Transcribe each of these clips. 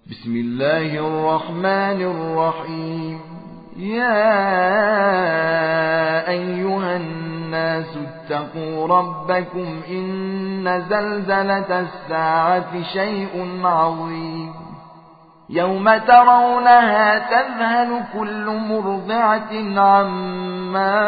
بسم الله الرحمن الرحيم. يا أيها الناس اتقوا ربكم إن زلزلة الساعة شيء عظيم. يوم ترونها تذهل كل مرضعة عما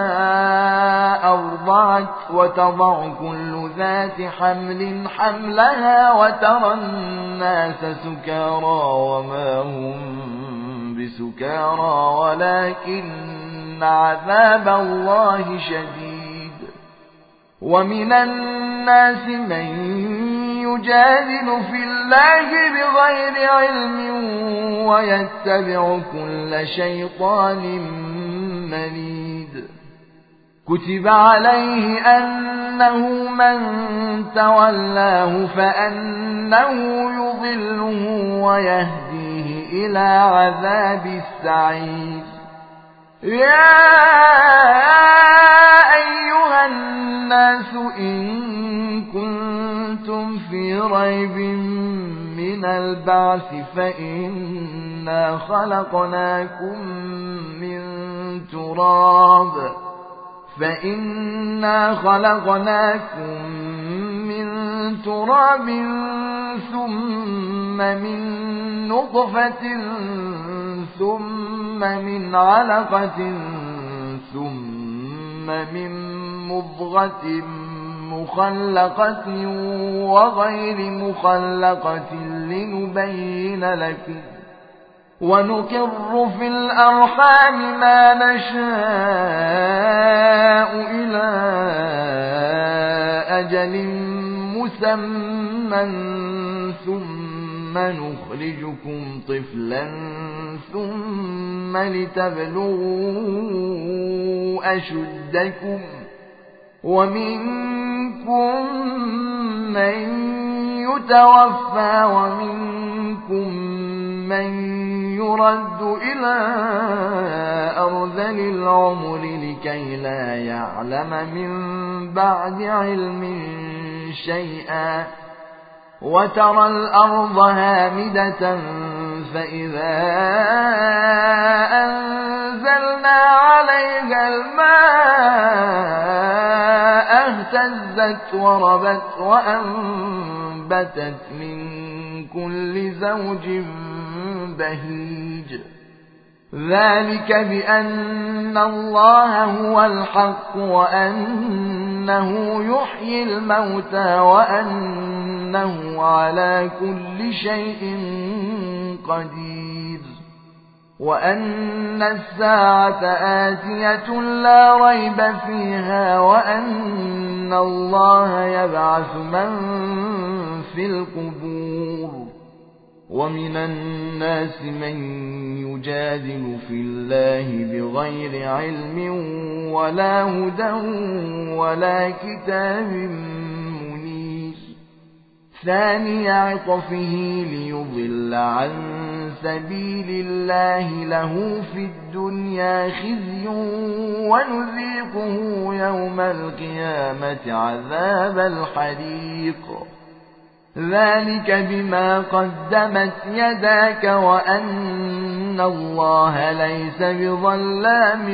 أرضعت وتضع كل ذات حمل حملها وترى الناس سكارى وما هم بسكارى ولكن عذاب الله شديد. ومن الناس من يجادل في الله بغير علم ويتبع كل شيطان مريد. كتب عليه أنه من تولاه فأنه يضله ويهديه إلى عذاب السعير. يا أيها الناس إن كنتم في ريب من البعث فإنا خلقناكم من تراب ثم من نطفة ثم من علقة ثم من مضغة مخلقة وغير مخلقة لنبين لكم. ونقر في الأرحام ما نشاء إلى أجل مسمى ثم نخرجكم طفلا ثم لتبلغوا أشدكم. ومنكم من يتوفى ومنكم من يرد إلى أرذل العمر لكي لا يعلم من بعد علم شيئا. وترى الأرض هامدة فإذا أنزلنا عليها الماء اهتزت وربت وأنبتت من كل زوج بهيج. ذلك بأن الله هو الحق وأنه يحيي الموتى وأنه على كل شيء قدير. وأن الساعة آتية لا ريب فيها وأن الله يبعث من في القبور. ومن الناس من يجادل في الله بغير علم ولا هدى ولا كتاب منير. ثاني عطفه ليضل عن سبيل الله له في الدنيا خزي ونذيقه يوم القيامة عذاب الحريق. ذلك بما قدمت يداك وأن الله ليس بظلام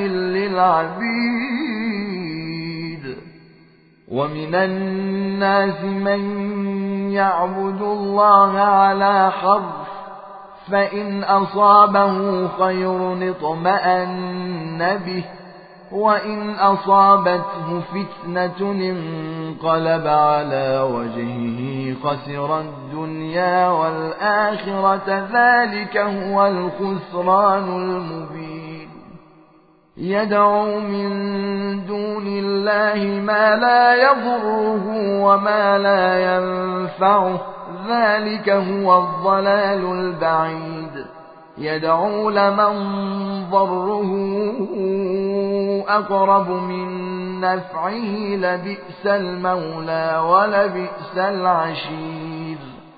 للعبيد. ومن الناس من يعبد الله على حرف فإن أصابه خير اطمأن به وإن أصابته فتنة انقلب على وجهه خسر الدنيا والآخرة. ذلك هو الخسران المبين. يدعو من دون الله ما لا يضره وما لا ينفعه. ذلك هو الضلال البعيد. يدعو لمن ضره أقرب من نفعه لبئس المولى ولبئس العشير.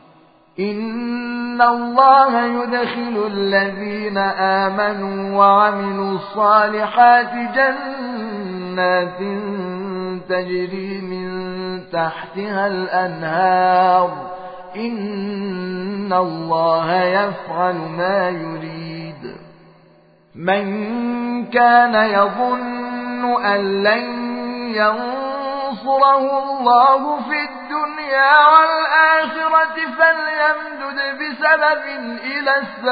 إن الله يدخل الذين آمنوا وعملوا الصالحات جنات تجري من تحتها الأنهار إن الله يفعل ما يريد. من كان يظن أن لن ينصره الله في الدنيا والآخرة فليمدد بسبب إلى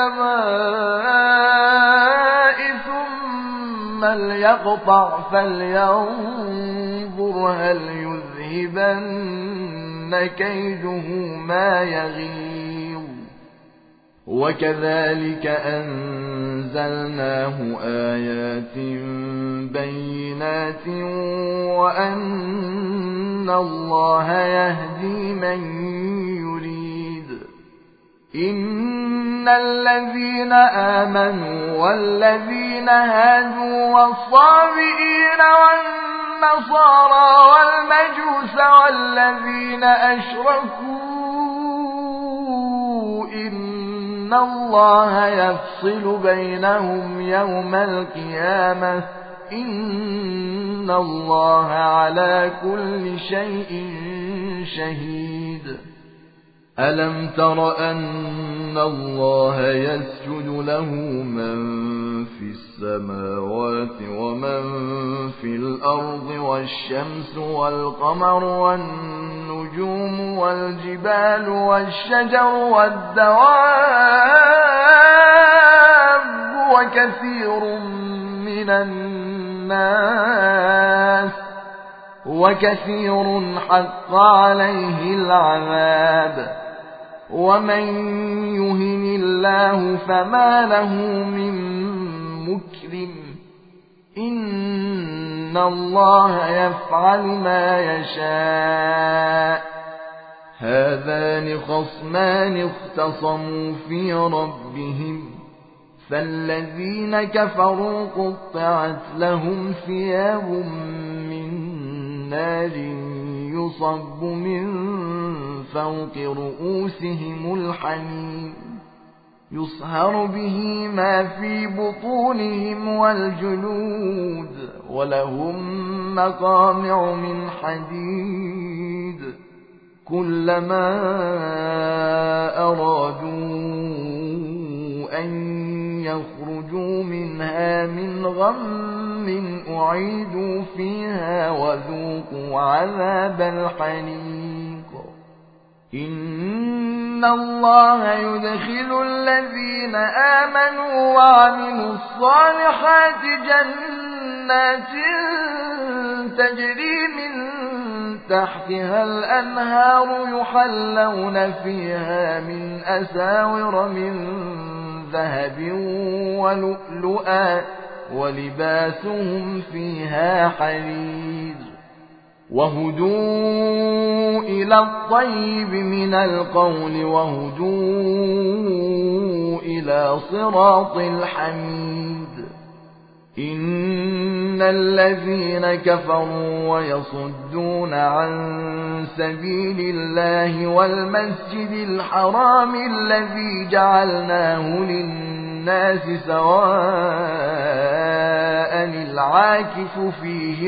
السماء ثم ليقطع فلينظر هل يذهبن كيده ما يغيظ. وكذلك أنزلناه آيات بينات وأن الله يهدي من يريد. إن الذين آمنوا والذين هادوا والصابئين والنصارى والمجوس والذين أشركوا إن الله يفصل بينهم يوم القيامة إن الله على كل شيء شهيد. ألم تر أن الله يسجد له من في السماوات ومن في الأرض والشمس والقمر والنجوم والجبال والشجر والدواب وكثير حق عليه العذاب. ومن يهن الله فما له من مكرم إن الله يفعل ما يشاء. هذان خصمان اختصموا في ربهم فالذين كفروا قطعت لهم ثياب من نار يصب من فوق رؤوسهم الحميم يصهر به ما في بطونهم والجلود ولهم مقامع من حديد كلما أرادوا أن يخرجوا منها من غم أعيدوا فيها وذوقوا عذاب الحريق. إن الله يدخل الذين آمنوا وعملوا الصالحات جنات تجري من تحتها الأنهار يحلون فيها من أساور من ذهب ولؤلؤا ولباسهم فيها حرير وهدوا إلى الطيب من القول وهدوا إلى صراط الحميد. إن الذين كفروا ويصدون عن سبيل الله والمسجد الحرام الذي جعلناه للناس سواء العاكف فيه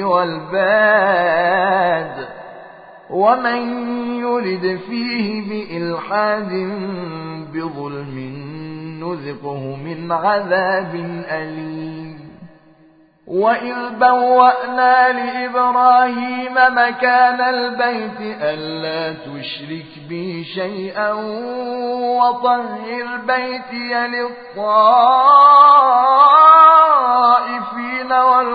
والباد ومن يرد فيه بإلحاد بظلم نذقه من عذاب أليم. وإذ بوأنا لإبراهيم مكان البيت ألا تشرك بي شيئا وطهر بيتي للطائفين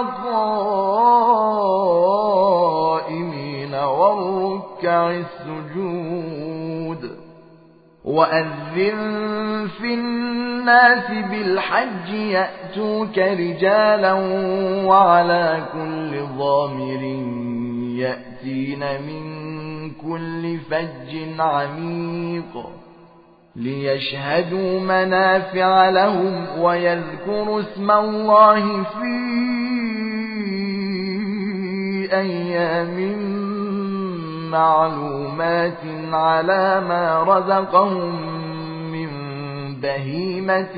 والقائمين والركع السجود. وأذن في الناس بالحج يأتوك رجالا وعلى كل ضامر يأتين من كل فج عميق ليشهدوا منافع لهم ويذكروا اسم الله في أيام معلومات على ما رزقهم من بهيمة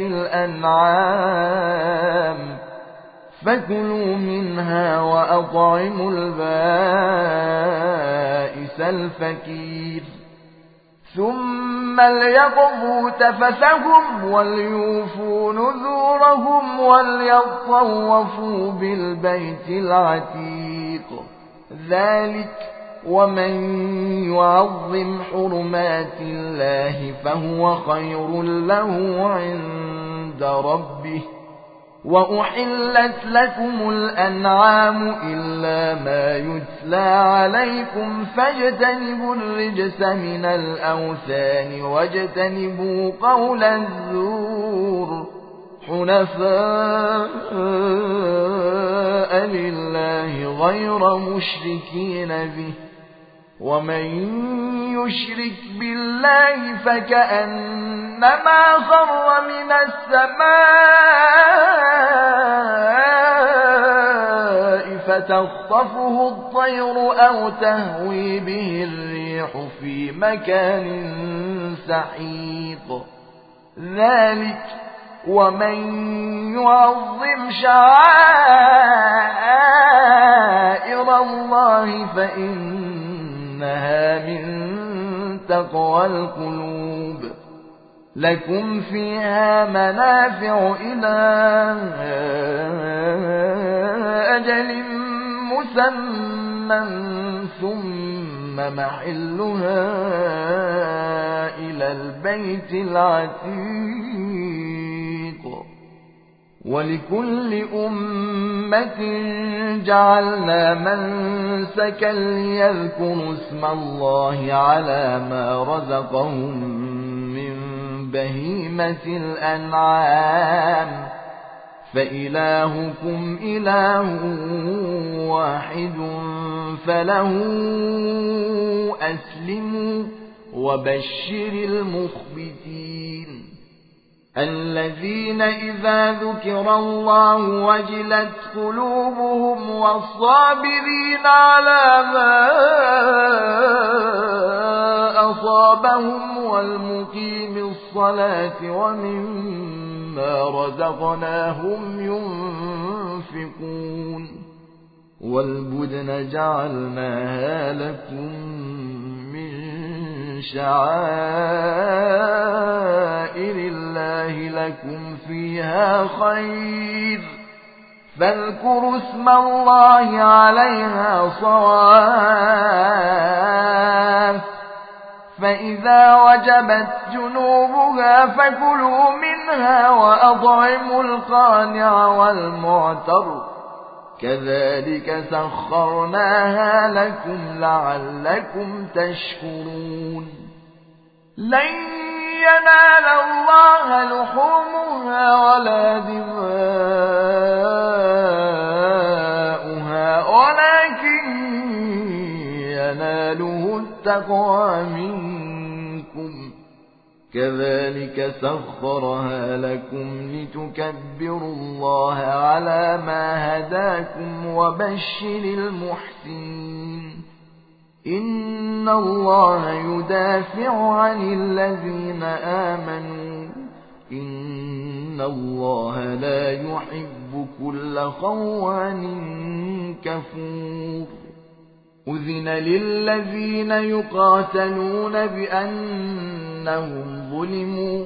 الأنعام فكلوا منها وأطعموا البائس الفقير. ثم ثم ليقضوا تفثهم وليوفوا نذورهم وليطوفوا بالبيت العتيق. ذلك ومن يعظم حرمات الله فهو خير له عند ربه. وأحلت لكم الأنعام إلا ما يتلى عليكم فاجتنبوا الرجس من الأوثان واجتنبوا قول الزور حنفاء لله غير مشركين به. ومن يشرك بالله فكأنما خر من السماء فتخطفه الطير أو تهوي به الريح في مكان سحيق. ذلك ومن يعظم شعائر الله فإنها من تقوى القلوب. لكم فيها منافع إلى أجل مسمى ثم محلها إلى البيت العتيق. ولكل أمة جعلنا منسكا ليذكروا اسم الله على ما رزقهم من بهيمة الأنعام فإلهكم إله واحد فله أسلموا وبشر المخبتين الذين إذا ذكر الله وجلت قلوبهم والصابرين على ما أصابهم والمقيم الصلاة ومما رزقناهم ينفقون. والبدن جعلناها لكم من شعائر الله لكم فيها خير فاذكروا اسم الله عليها صواف. فإذا وجبت جنوبها فكلوا منها وأطعموا القانع والمعتر كذلك سخرناها لكم لعلكم تشكرون. لن ينال الله لحومها ولا دماؤها ولكن يناله التقوى منكم. كذلك سخرها لكم لتكبروا الله على ما هداكم وبشر المحسنين. إن الله يدافع عن الذين آمنوا إن الله لا يحب كل خوان كفور. أذن للذين يقاتلون بأنهم ظلموا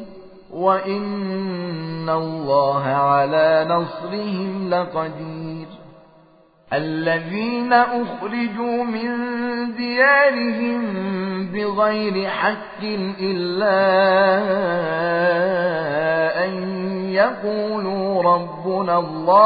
وإن الله على نصرهم لقدير. الذين أخرجوا من ديارهم بغير حق إلا أن يقولوا ربنا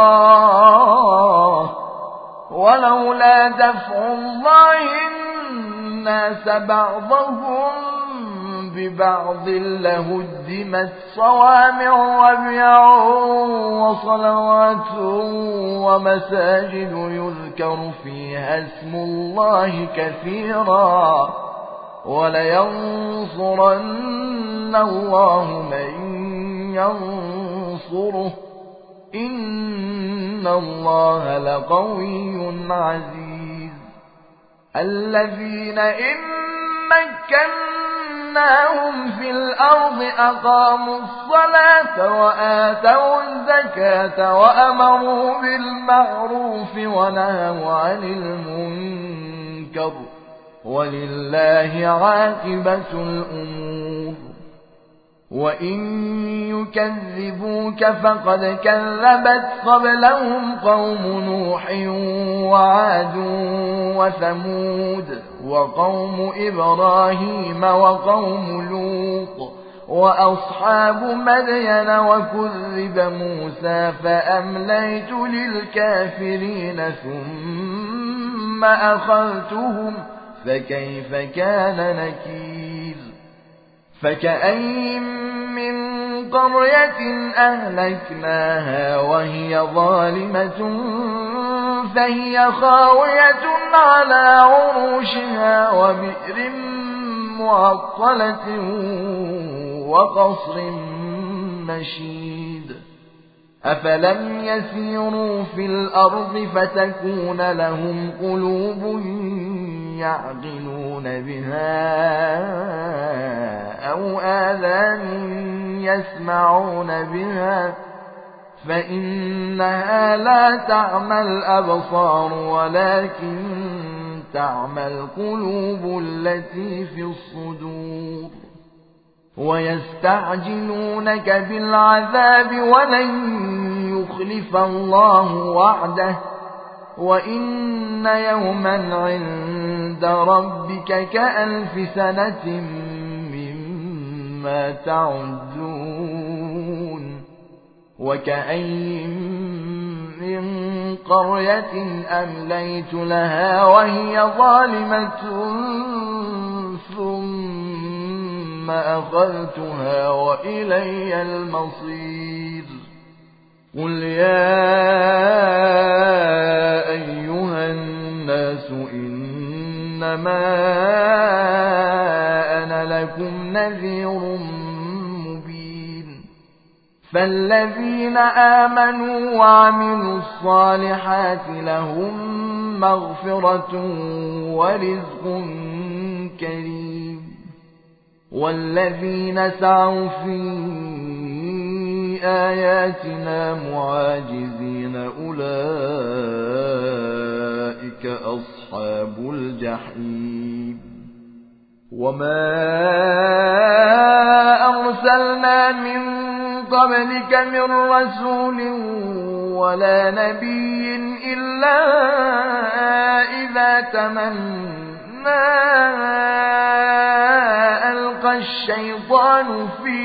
الله ولولا دفع الله الناس بعضهم ببعض لهدمت صوامع وبيع وصلوات ومساجد يذكر فيها اسم الله كثيرا ولينصرن الله من ينصره إن الله لقوي عزيز. الذين إن مكناهم في الأرض أقاموا الصلاة وآتوا الزكاة وأمروا بالمعروف ونهوا عن المنكر ولله عاقبة الأمور. وإن يكذبوك فقد كذبت قبلهم قوم نوح وعاد وثمود وقوم إبراهيم وقوم لوط وأصحاب مدين وكذب موسى فأمليت للكافرين ثم أخذتهم فكيف كان نكير فكأين من قرية أهلكناها وهي ظالمة فهي خاوية على عروشها وبئر معطلة وقصر مشيد أفلم يسيروا في الأرض فتكون لهم قلوب يعقلون بها أو آذان يسمعون بها فإنها لا تعمى الأبصار ولكن تعمى القلوب التي في الصدور ويستعجلونك بالعذاب ولن يخلف الله وعده وإن يوما عند ربك كألف سنة مما تعدون وكأين من قرية أمليت لها وهي ظالمة ثم أخذتها وإلي المصير قل يا أيها الناس إنما أنا لكم نذير مبين فالذين آمنوا وعملوا الصالحات لهم مغفرة ورزق كريم والذين سعوا في آياتنا معاجزين أولئك أصحاب الجحيم وما أرسلنا من قبلك من رسول ولا نبي إلا إذا تمنى ألقى الشيطان في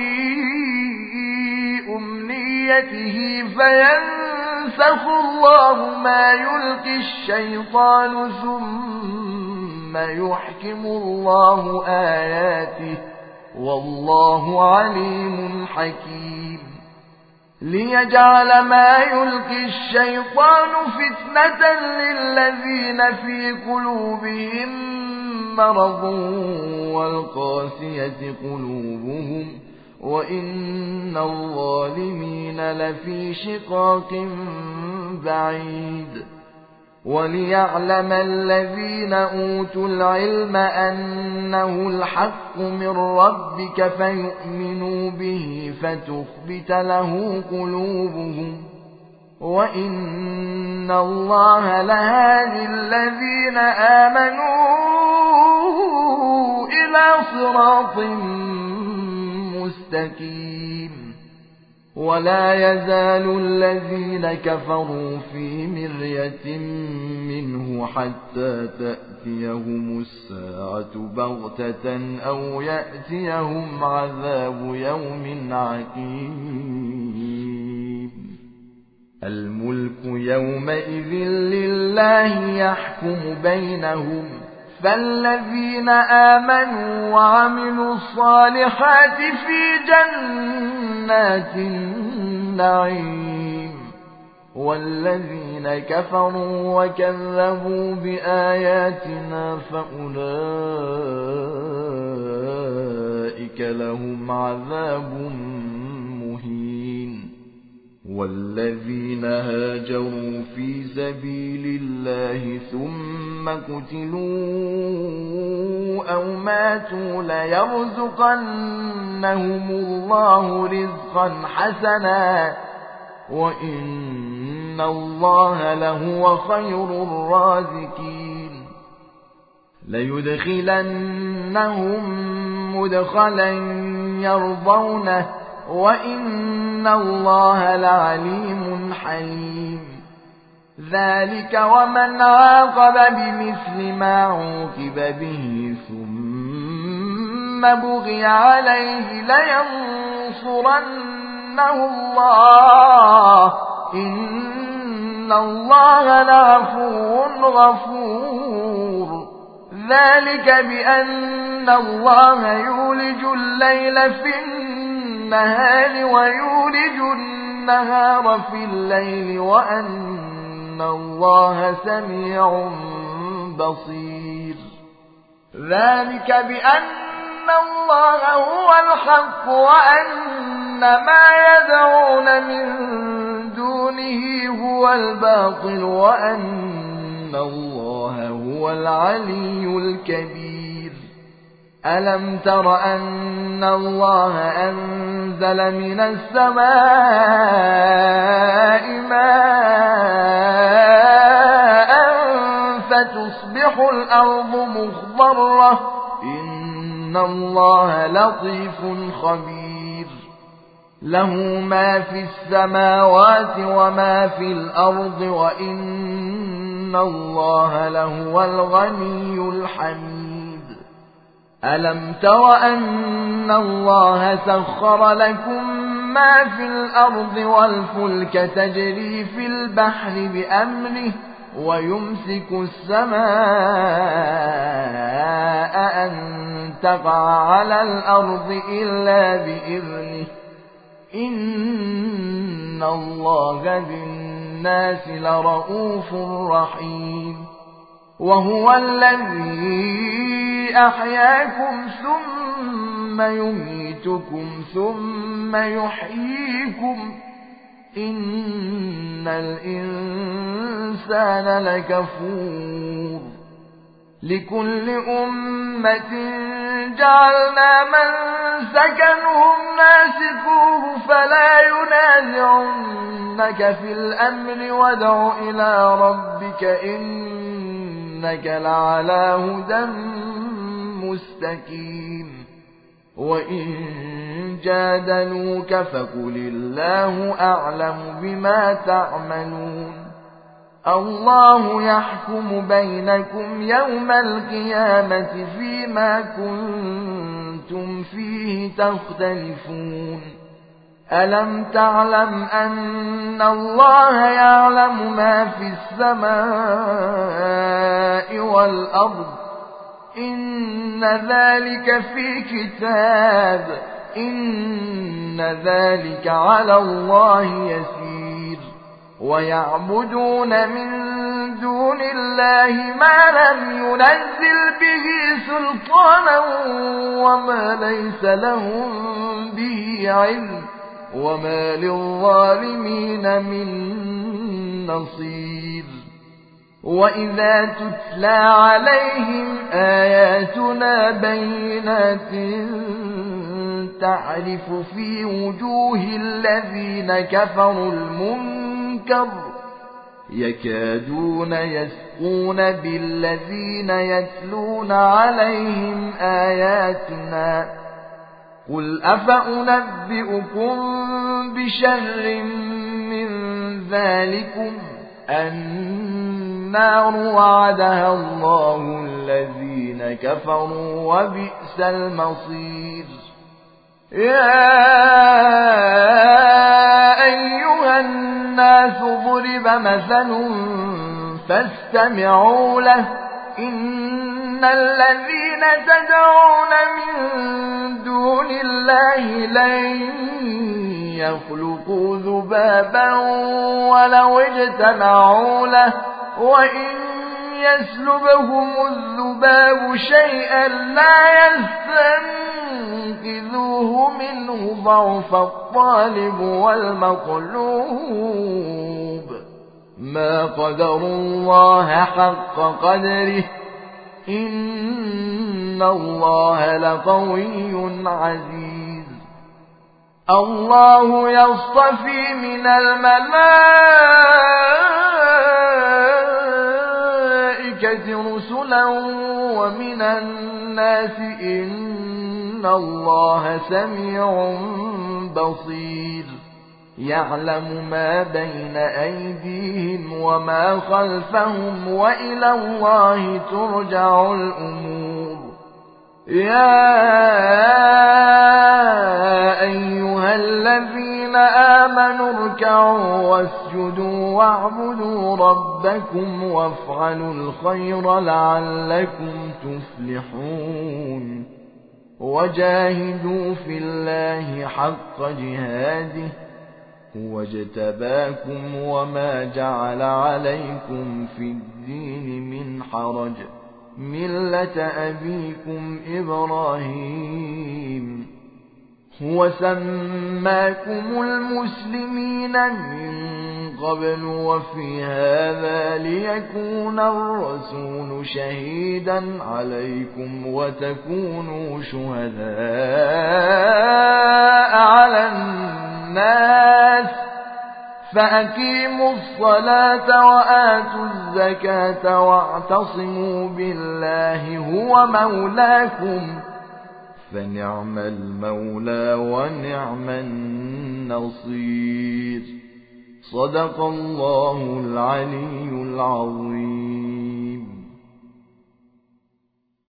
أمنيته فينسخ الله ما يلقي الشيطان ثم يحكم الله آياته والله عليم حكيم ليجعل ما يلقي الشيطان فتنة للذين في قلوبهم مرض والقاسية قلوبهم وإن الظالمين لفي شقاق بعيد وليعلم الذين أوتوا العلم أنه الحق من ربك فيؤمنوا به فتخبت له قلوبهم وإن الله لهادي الذين آمنوا إلى صراط مستقيم ولا يزال الذين كفروا في مرية منه حتى تأتيهم الساعة بغتة أو يأتيهم عذاب يوم عقيم الملك يومئذ لله يحكم بينهم فالذين آمنوا وعملوا الصالحات في جنات النعيم والذين كفروا وكذبوا بآياتنا فأولئك لهم عذاب مهين والذين هاجروا في سبيل الله ثم قتلوا أو ماتوا ليرزقنهم الله رزقا حسنا وإن الله لهو خير الرازقين ليدخلنهم مدخلا يرضونه وإن الله لعليم حليم. ذلك ومن عاقب بمثل ما عوقب به ثم بغي عليه لينصرنه الله إن الله لعفو غفور. ذلك بأن الله يولج الليل في النهار ويولج النهار في الليل وأن الله سميع بصير. ذلك بأن الله هو الحق وأن ما يدعون من دونه هو الباطل وأن الله هو العلي الكبير. ألم تر أن الله أنزل من السماء ماء فتصبح الأرض مخضرة إن الله لطيف خبير. له ما في السماوات وما في الأرض وإن الله لهو الغني الحميد. ألم تر أن الله سخر لكم ما في الأرض والفلك تجري في البحر بأمره ويمسك السماء أن تقع على الأرض إلا بإذنه إن الله بالناس لرؤوف رحيم. وهو الذي أحياكم ثم يميتكم ثم يحييكم إن الإنسان لكفور. لكل أمة جعلنا منسكنهم ناسكوه فلا ينازعنك في الأمر وادع إلى ربك إنك لعلى هدى مستقيم. وإن جادلوك فقل الله أعلم بما تعملون. الله يحكم بينكم يوم القيامة فيما كنتم فيه تختلفون. ألم تعلم أن الله يعلم ما في السماء والأرض إن ذلك في كتاب إن ذلك على الله يسير. ويعبدون من دون الله ما لم ينزل به سلطانا وما ليس لهم به علم وما للظالمين من نصير. وإذا تتلى عليهم آياتنا بينات تعرف في وجوه الذين كفروا المنكر يكادون يسقون بالذين يتلون عليهم آياتنا. قل أفأنبئكم بشر من ذلكم النار وعدها الله الذين كفروا وبئس المصير. يا أيها الناس ضرب مثل فاستمعوا له إن الذين تدعون من دون الله لن يخلقوا ذبابا ولو اجتمعوا له وإن يسلبهم الذباب شيئا لا يستنقذوه منه ضعف الطالب والمطلوب. ما قدروا الله حق قدره إن الله لقوي عزيز. الله يصطفي من الملائكة رسلا ومن الناس إن إن الله سميع بصير يعلم ما بين أيديهم وما خلفهم وإلى الله ترجع الأمور يا أيها الذين آمنوا اركعوا واسجدوا واعبدوا ربكم وافعلوا الخير لعلكم تفلحون وجاهدوا في الله حق جهاده هو اجتباكم وما جعل عليكم في الدين من حرج ملة أبيكم إبراهيم هو سماكم المسلمين من قبل وفي هذا ليكون الرسول شهيدا عليكم وتكونوا شهداء على الناس فأقيموا الصلاة وآتوا الزكاة واعتصموا بالله هو مولاكم فنعم المولى ونعم النصير صدق الله العلي العظيم.